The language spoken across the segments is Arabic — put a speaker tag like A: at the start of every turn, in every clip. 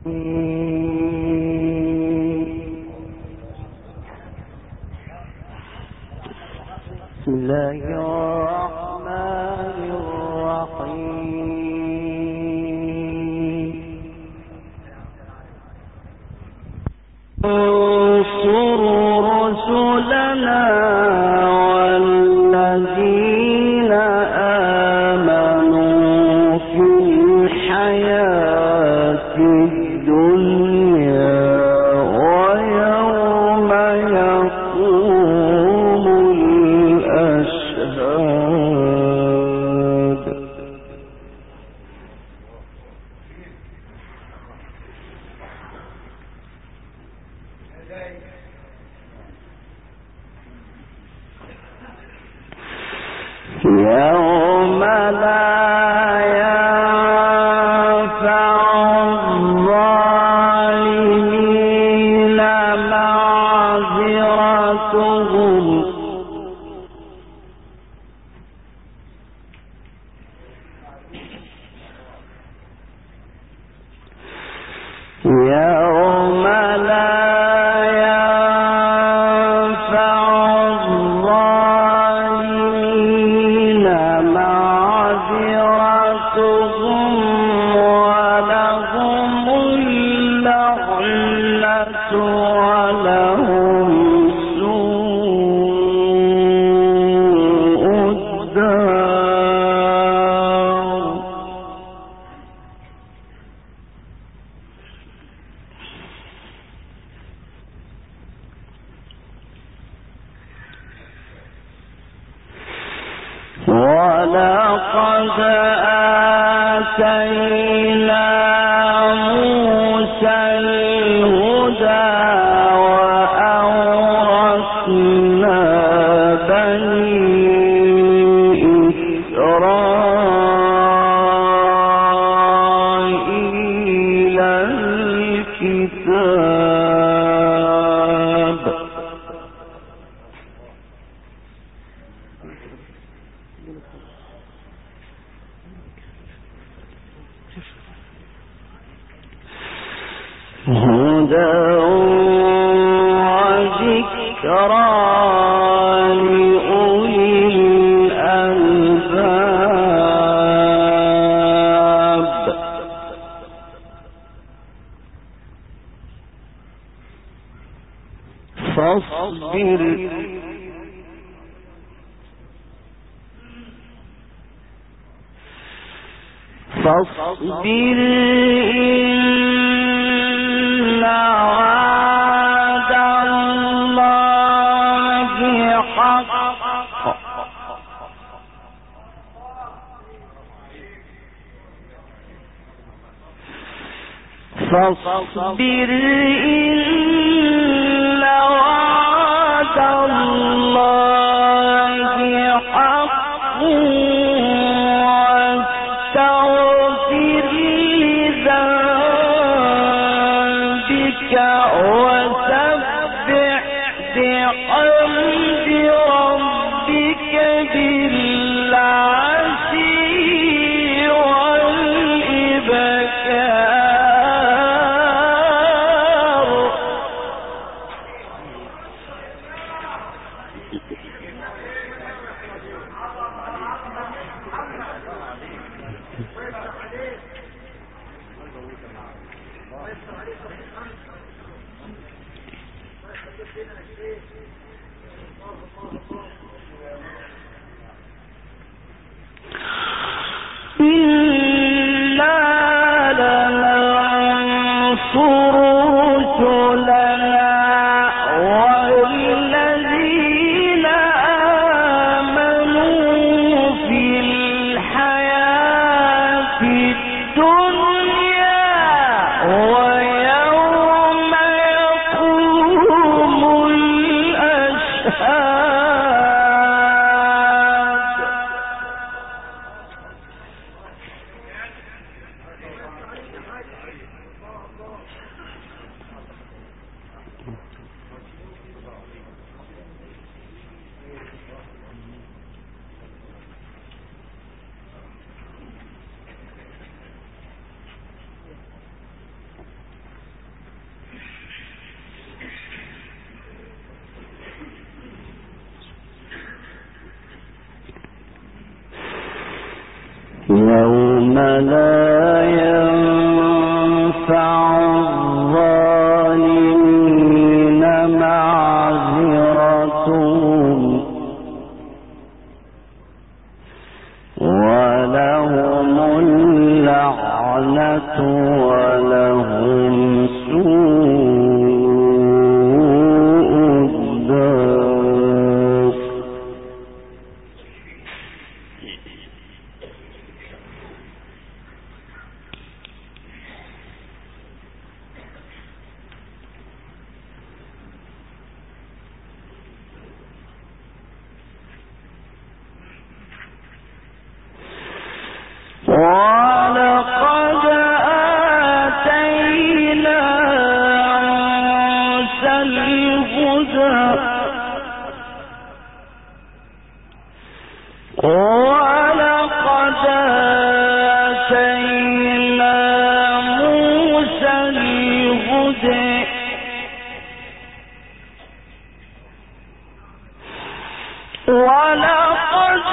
A: بسم الله الرحمن الرحيم انصر رسلنا والذين آمنوا في الحياة الدنيا ويوم يقوم الأشهاد يوم لا ينفع الظالمين معذرتهم يوم لا ولقد آتينا موسى الهدى وأورثنا بني إسرائيل الكتاب هدى وذكرى لأولي الألباب فاصبر إن وعد الله حق فاصبر إن وعد الله حق واستغفر لذنبك وسبح بحمد ربك بالعشي والإبكار إنا لننصر رسلنا والذين آمنوا في الحياة الدنيا ويوم يقوم الأشهاد لا ينفع الظالمين معذرتهم ولهم اللعنة ولهم سوء الدار. ولقد آتينا موسى الهدى ولقد آتينا موسى الهدى ولقد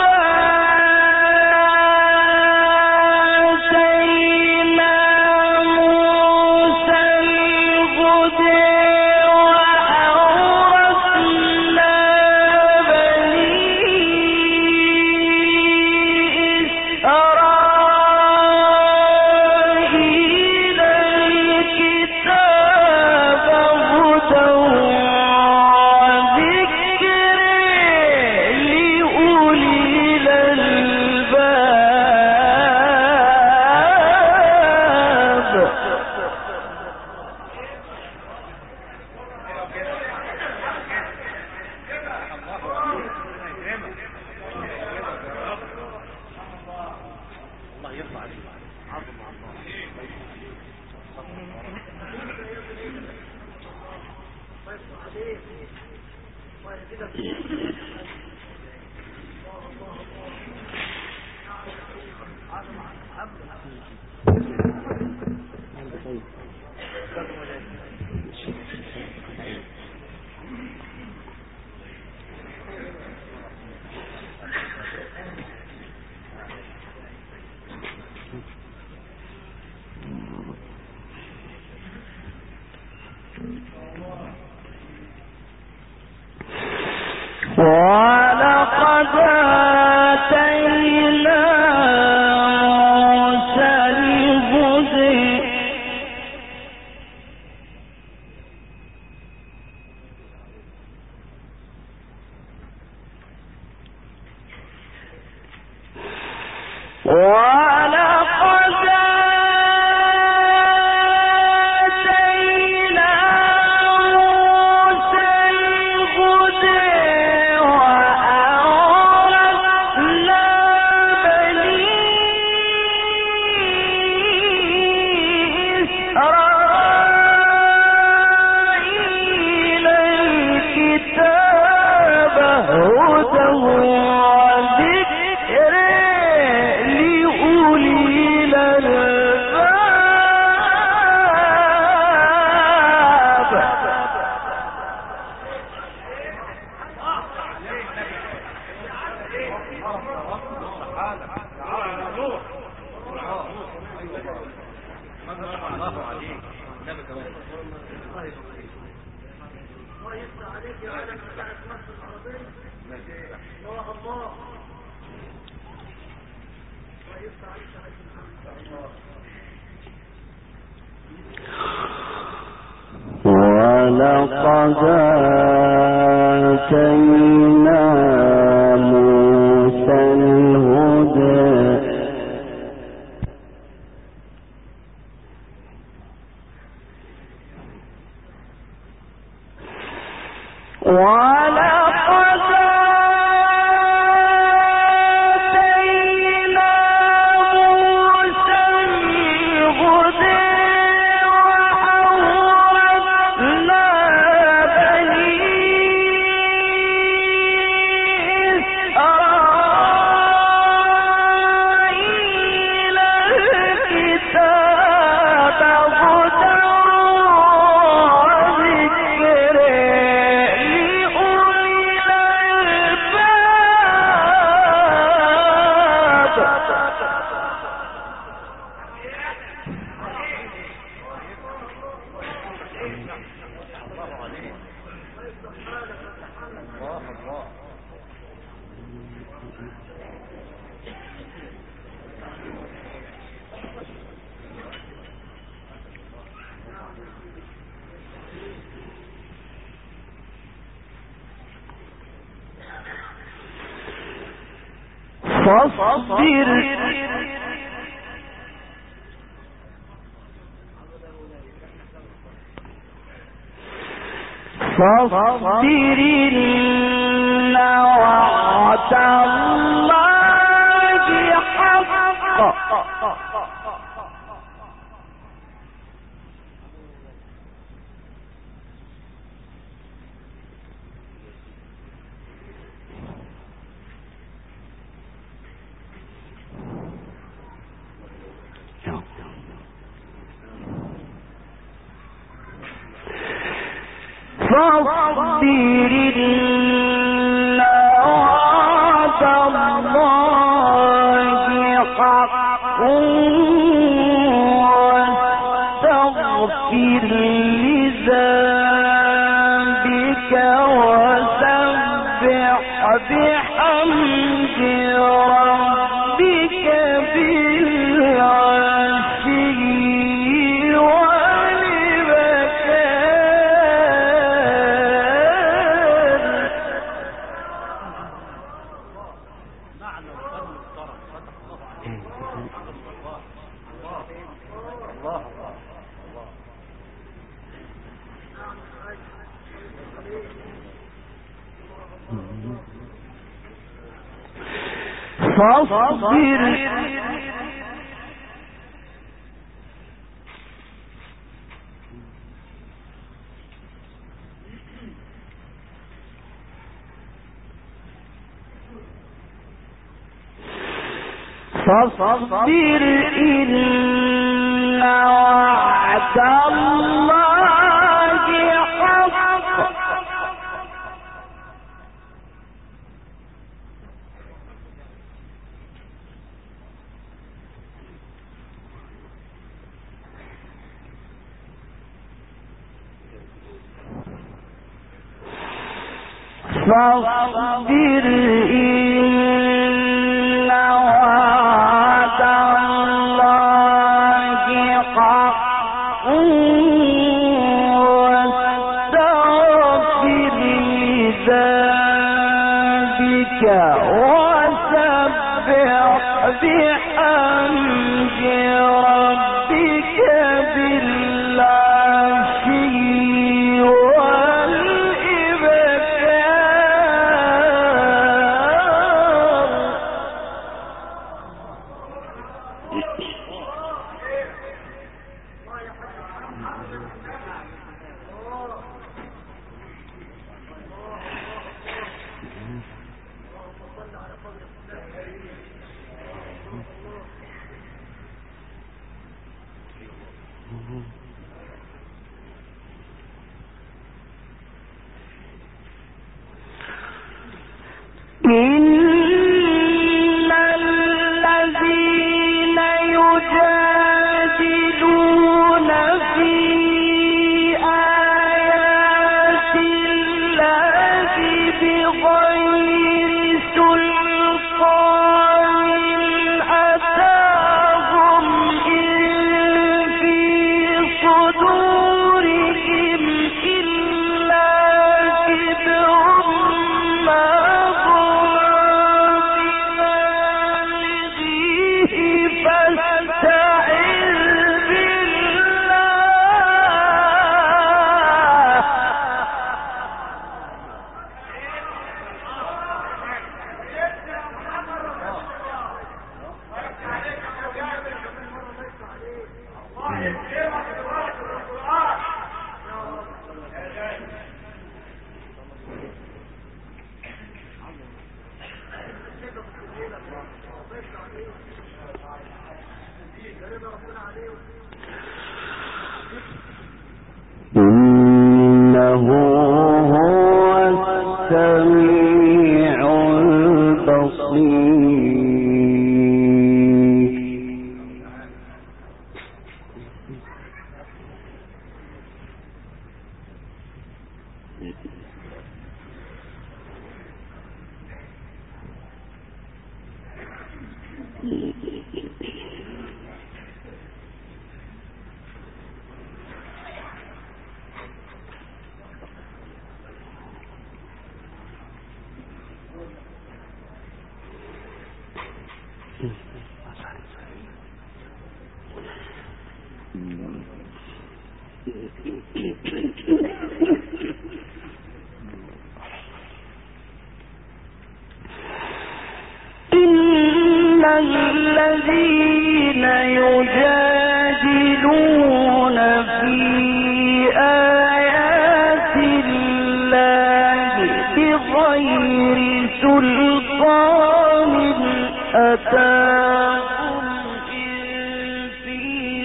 A: ولقد آتينا موسى الهدى لأولي فاصبر إن وعد الله حق فاصبر إن وعد الله حق واستغفر لذنبك وسبح بحمد ربك بالعشي فاصبر إن وعد الله حق فاصبر إن وعد الله حق واستغفر لذنبك وسبح بحمد ربك بالعشي إن الذين يجادلون في آيات الله بغير سلطان أتاهم إن في صدورهم إلا كبر ما إنه هو السميع البصير إن الذين يجادلون في آيات الله بغير سلطان أتاهم إن في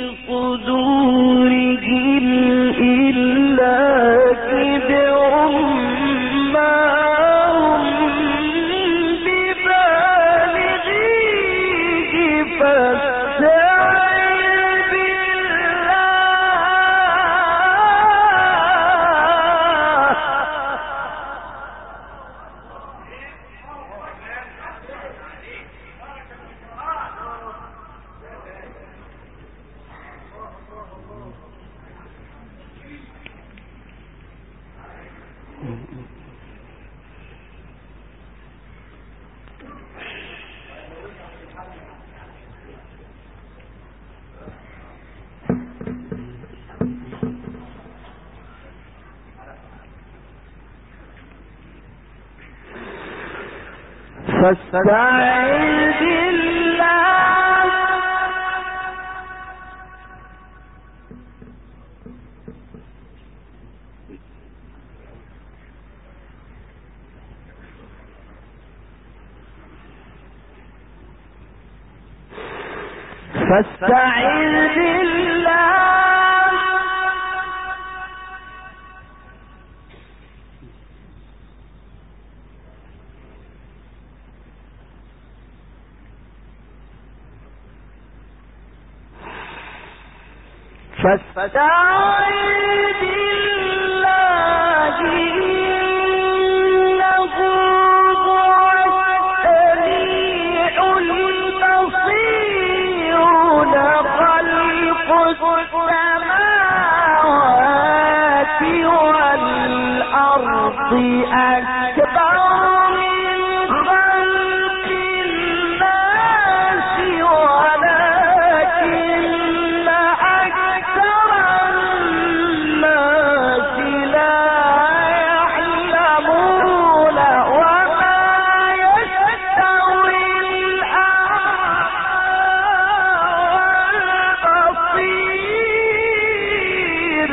A: صدورهم إلا كبر ما هم ببالغيه فاستعذ فاستعذ بالله فاستعذ بالله فاستعذ بالله إنه هو السميع البصير لخلق السماوات والأرض أكبر من خلق الناس ولكن أكثر الناس لا يعلمون وما يستوي الأعمى والبصير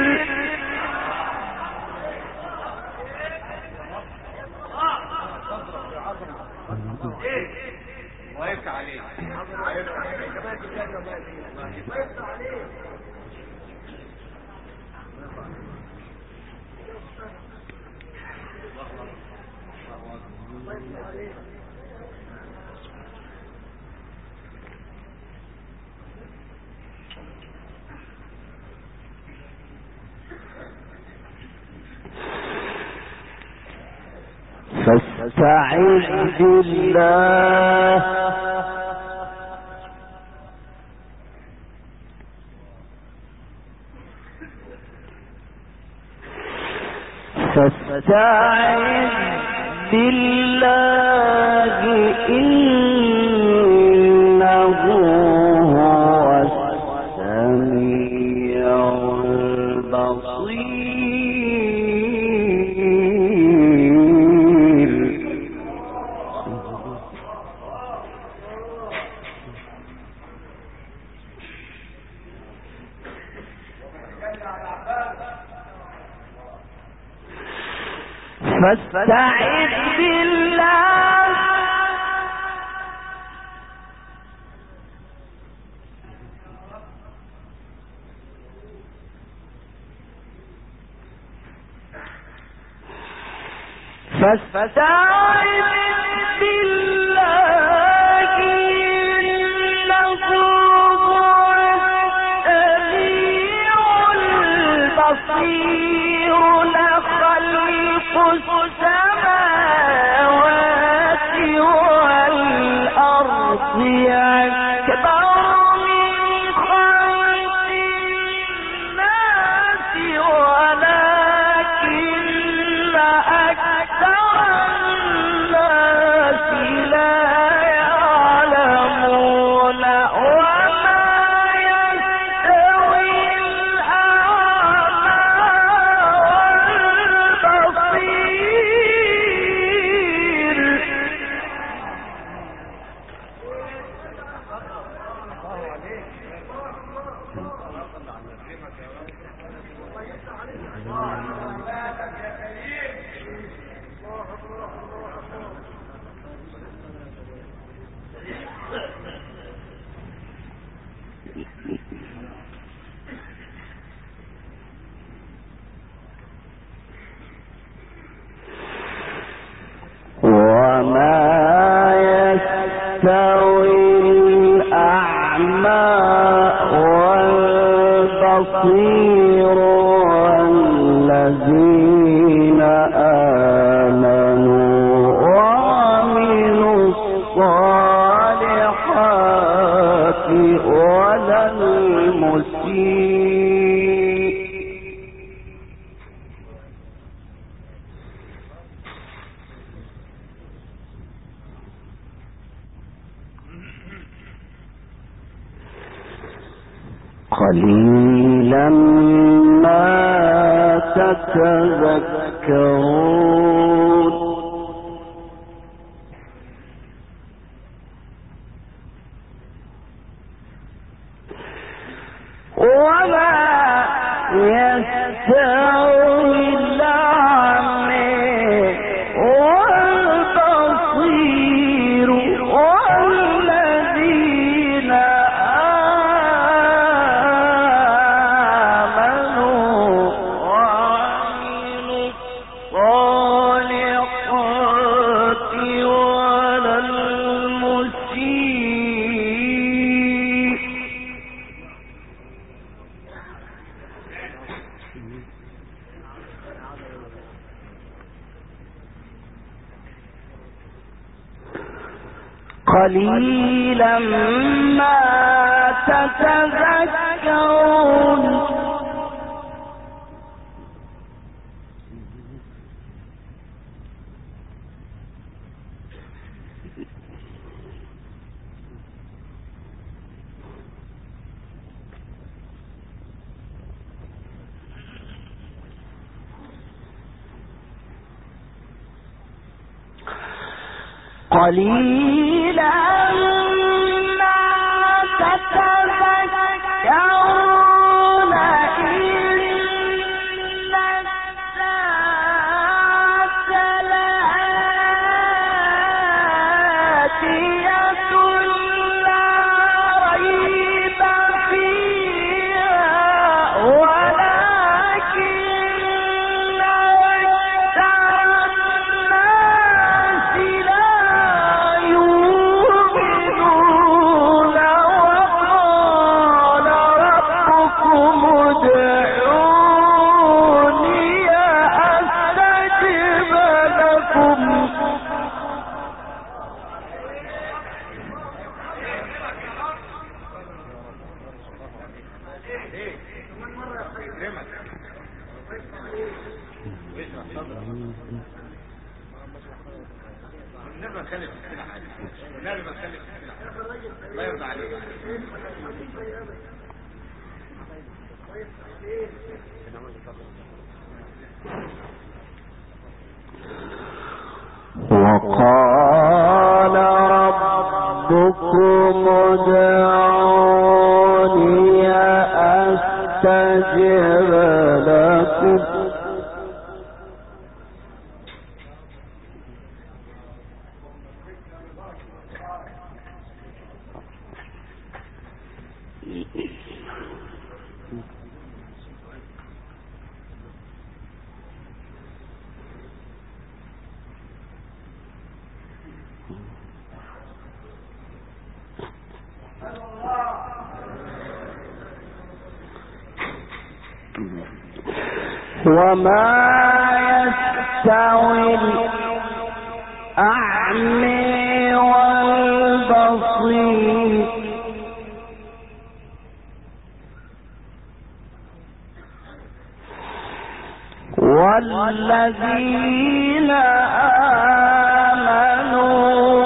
B: وقفت عليه
A: فاستعذ بالله فاستعذ بالله إنه هو السميع البصير فاستعذ بالله فاستعذ بالله إنه هو السميع البصير لخلق السماوات والأرض أكبر من خلق الناس ولكن أكثر الناس قليلا ما تتذكرون وما يستوي الأعمى والبصير والذين قليلا ما تتذكرون قليلا ما تتذكرون إن الساعة لآتية لا ريب فيها ولكن أكثر الناس لا يؤمنون وقال ربكم ادعوني أستجب لكم وقال ربكم ادعوني أستجب لكم وما يستوي الأعمى والبصير والذين آمنوا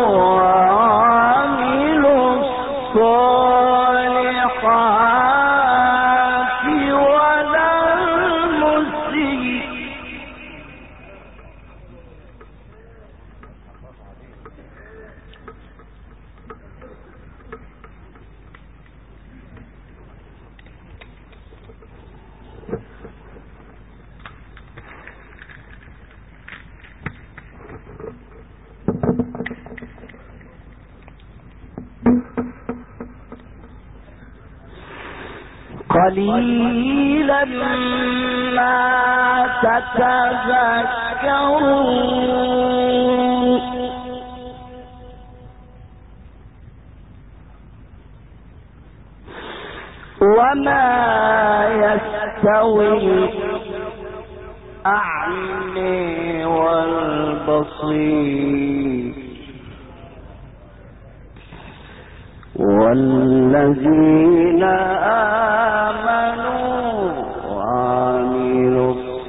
A: وعملوا الصالحات ولا المسيء قليلا ما تتذكرون وما يستوي الأعمى والبصير والذين آمنوا وعملوا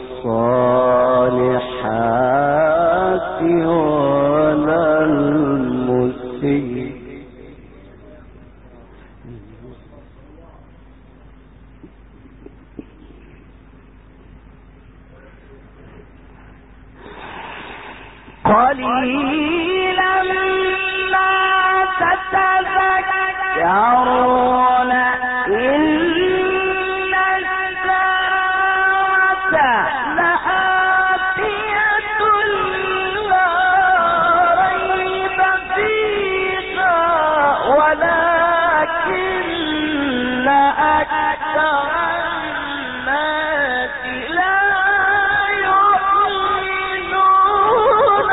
A: الصالحات ولا المسيء قليلا ما تتذكرون إن الساعة لآتية لا ريب فيها ولكن أكثر الناس لا يؤمنون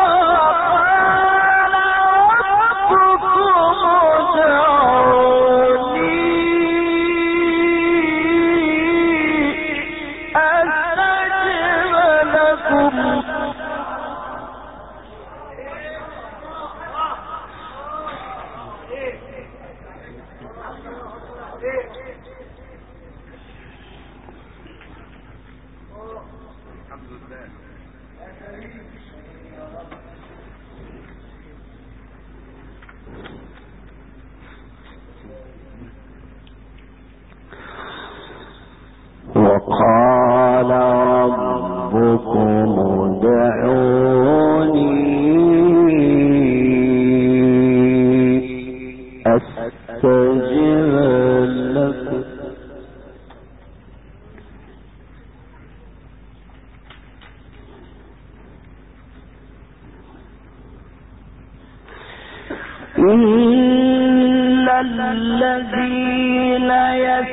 A: قال ربكم ادعوني أستجب لكم وقال ربكم ادعوني أستجب لكم إن الذين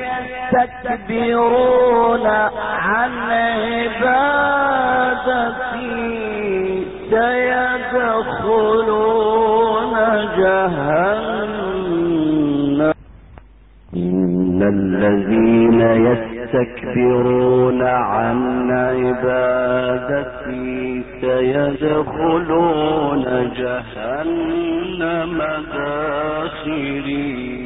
A: يستكبرون عن عبادتي سيدخلون جهنم إن الذين يستكبرون عن عبادتي سيدخلون جهنم داخرين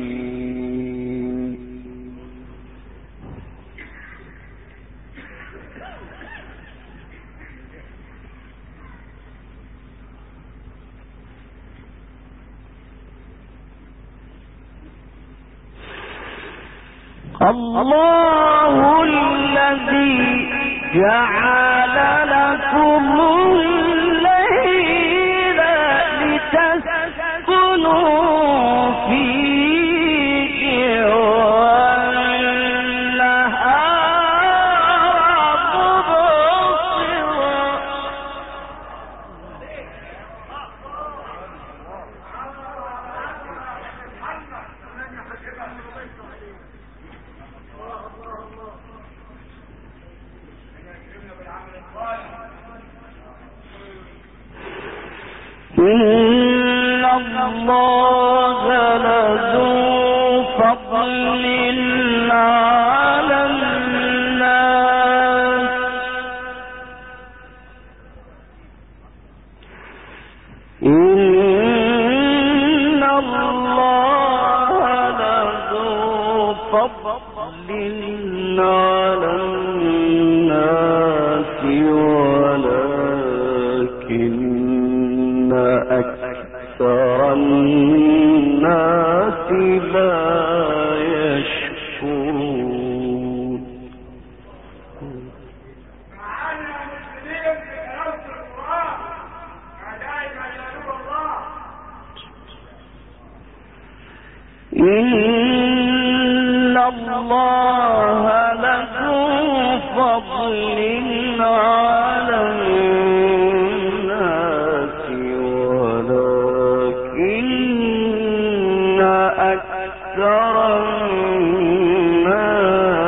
A: الله الذي جعل لكم الليل لتسكنوا فيه والنهار مبصرا إن الله لذو فضل على الناس إن الله لذو فضل على الناس ولكن أكثر الناس لا يشكرون
B: معانا مسلمين في تلاوة القرآن دائما يدعو الله
A: إن الله لذو فضل على الناس ولكن أكثر الناس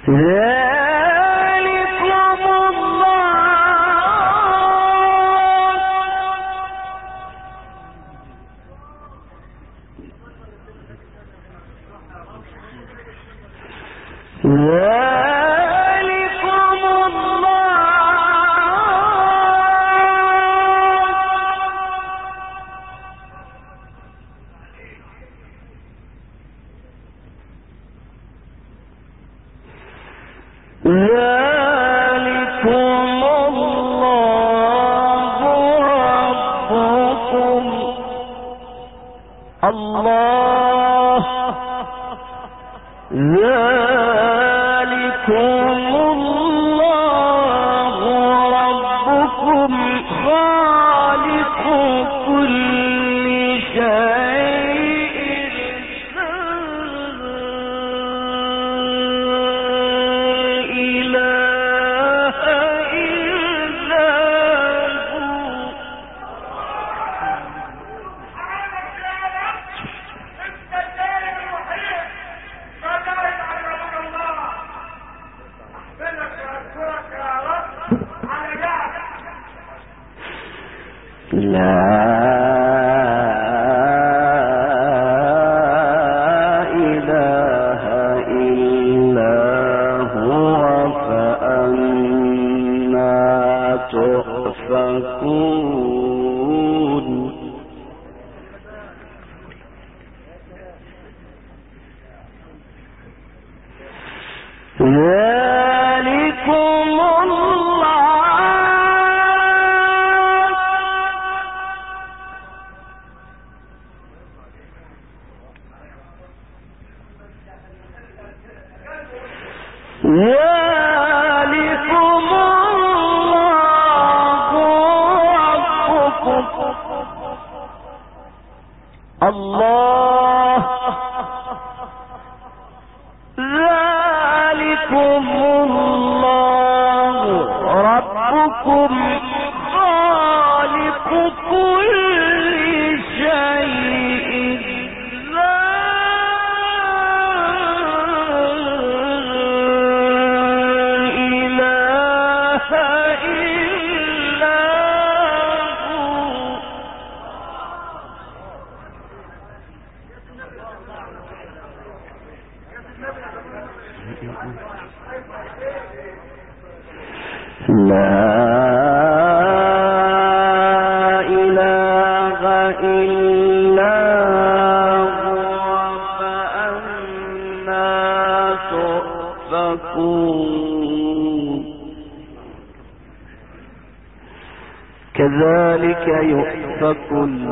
A: كذلك يؤفك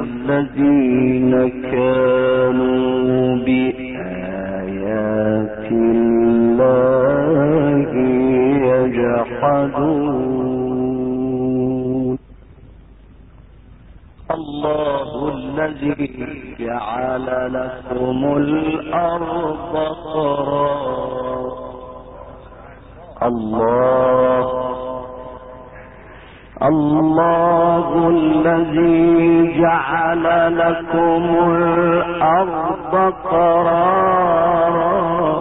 A: الذين كانوا بآيات الله يجحدون. الله الذي جعل لكم الأرض قرارا. الله الذي جعل لكم الأرض قرارا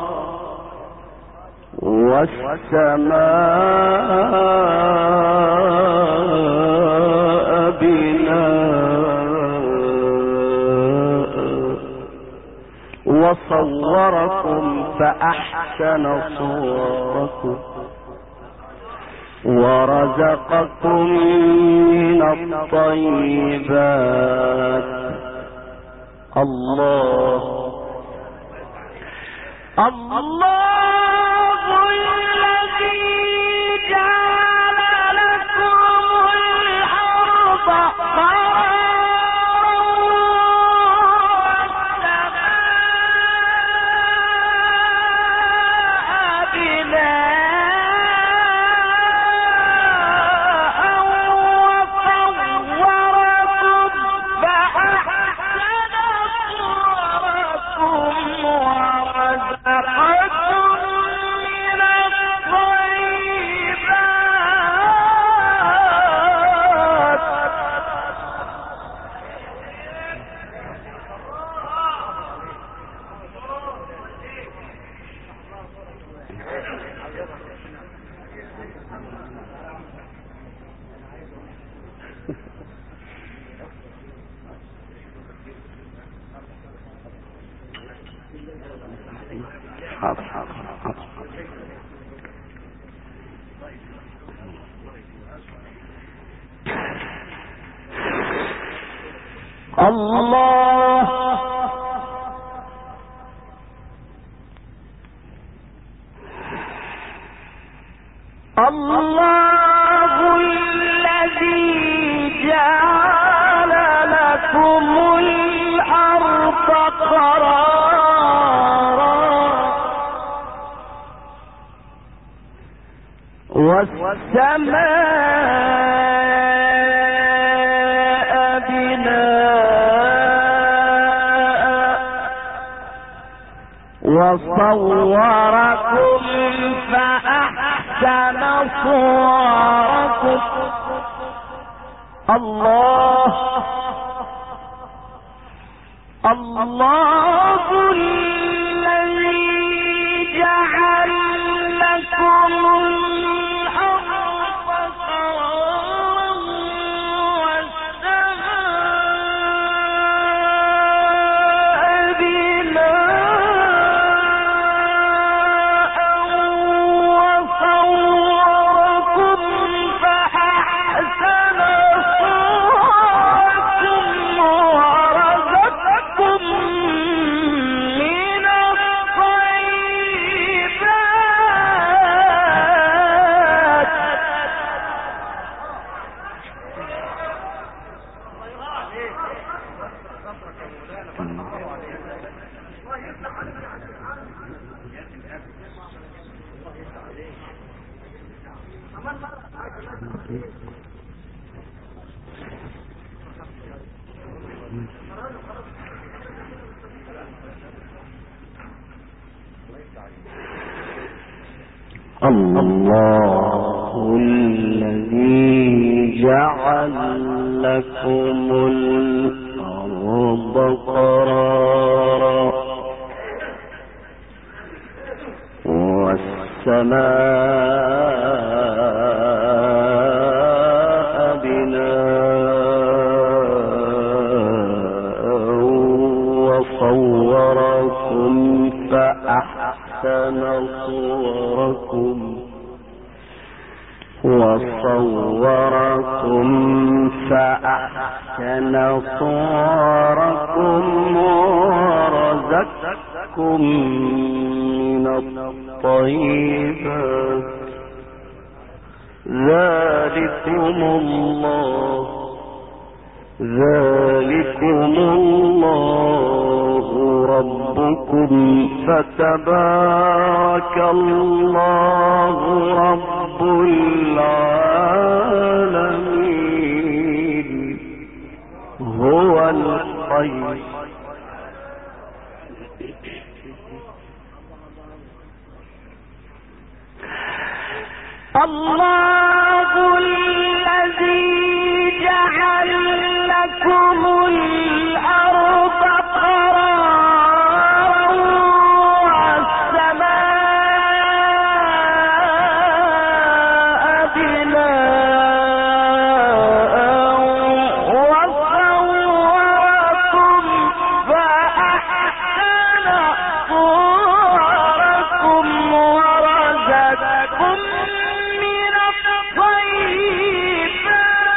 A: والسماء بناء وصوركم فأحسن صوركم ورزقكم من الطيبات. الله الذي جعل لكم الأرض قرارا والسماء الله الذي جعل لكم الأرض قرارا والسماء بناء وصوركم فأحسن صوركم. الله الذي جعل لكم الأرض قرارا والسماء بناء وصوركم فأحسن صوركم ورزقكم من الطيبات. الله الذي جعل لكم الأرض قرارا والسماء بناء وصوركم فأحسن صوركم ورزقكم من الطيبات. ذلكم الله ربكم فتبارك الله رب العالمين. هو الخير. الله الذي جعل لكم الأرض قرارا والسماء بناء وصوركم فأحسن صوركم ورزقكم من الطيبات.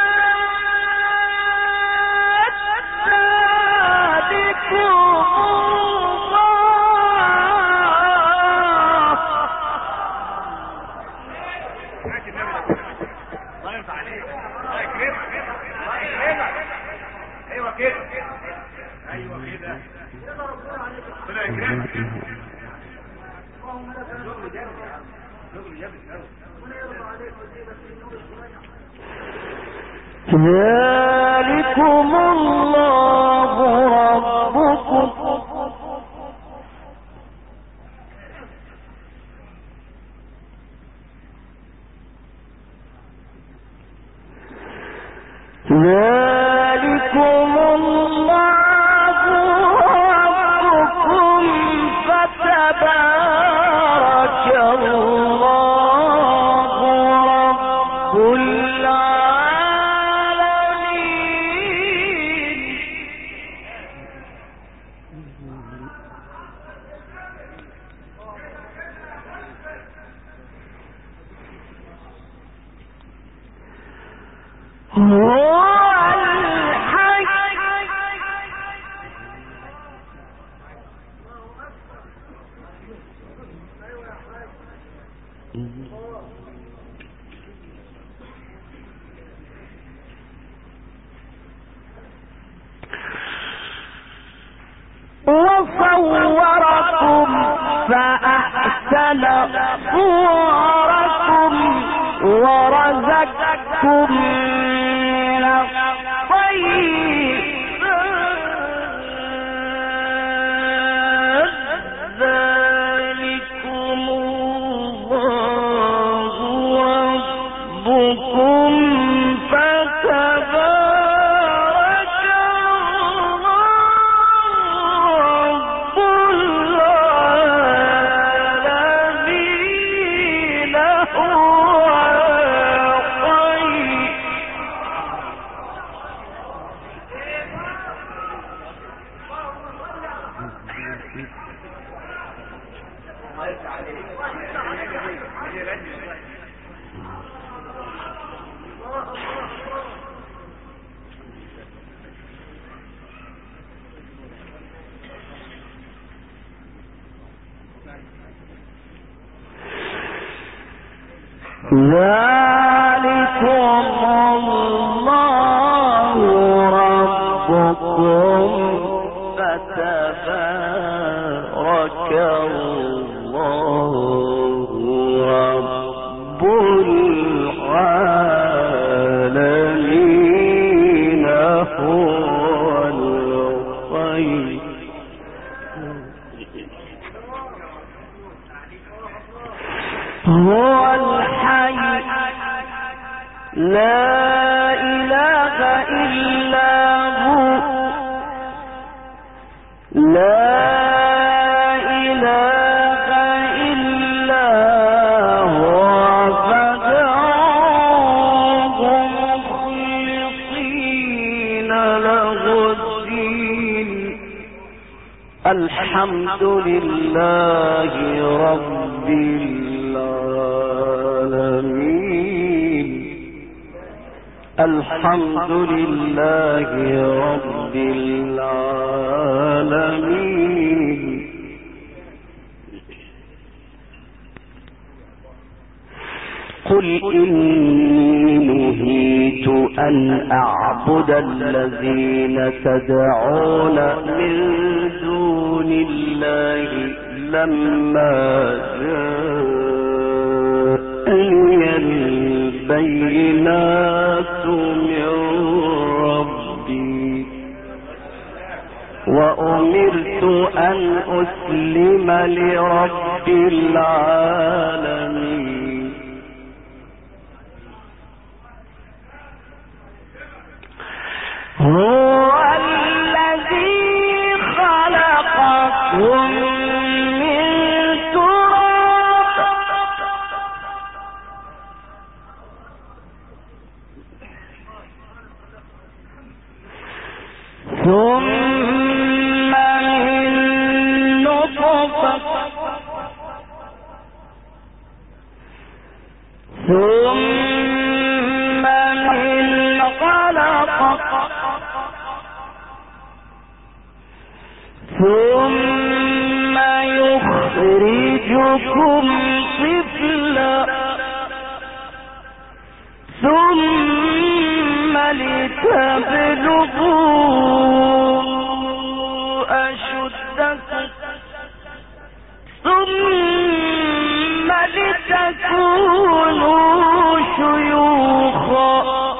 A: ذلكم الله ربكم فتبارك الله وصوركم فأحسن صوركم ورزقكم من الطيبات ذلكم الله ربكم فتبارك رب العالمين هو خير. ذلكم الله ربكم فتبارك الله رب العالمين هو الخير. هو الحي لا إله إلا هو لا إله إلا هو فادعوه مخلصين له الدين. الحمد لله رب العالمين. الحمد لله رب العالمين. قل إني نهيت أن أعبد الذين تدعون من دون الله لما جاءني البينات من ربي وأمرت أن أسلم لرب العالمين. هو الذي خلقكم من تراب ثم من نطفة ثم من علقة ثم يخرجكم طفلا ثم لتبلغوا أشدكم ثم لتكونوا شيوخا.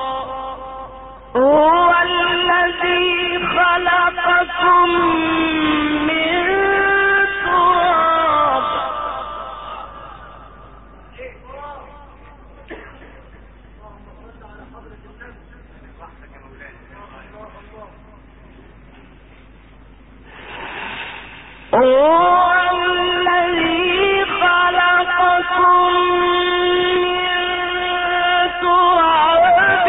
A: هو الذي خلقكم من تراب هو الذي خلقكم من تراب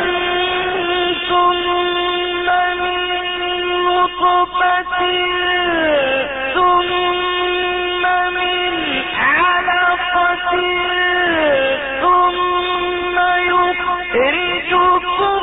A: ثم من نطفة ثم من علقة ثم يخرجكم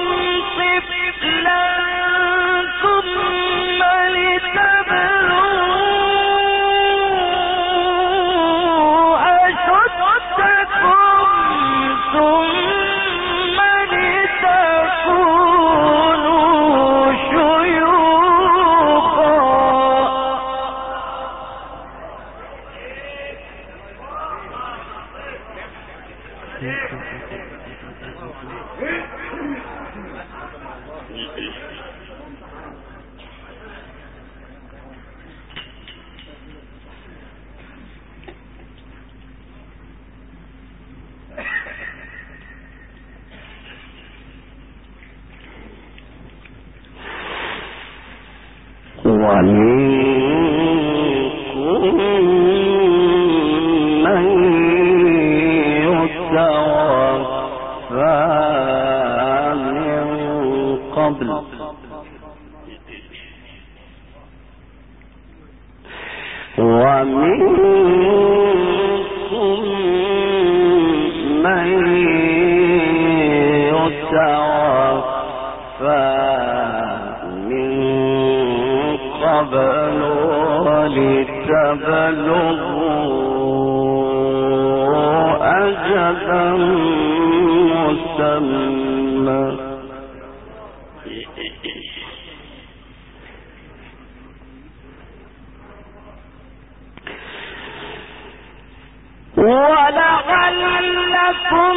A: ولعلكم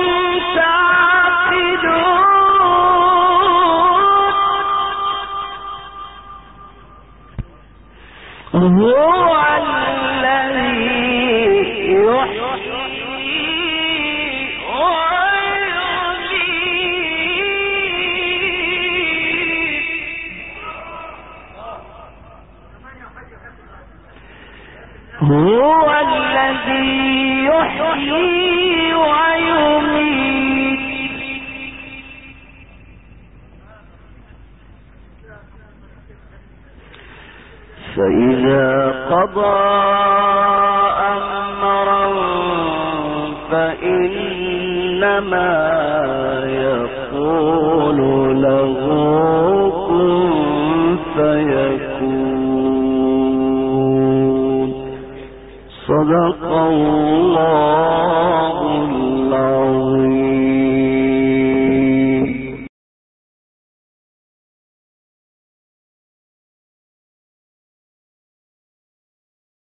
A: تعقلون هو الذي يحيي ويميت هو الذي يحيي ويميت فإذا قضى أمرا فإنما يقول له كن فيكون صدق الله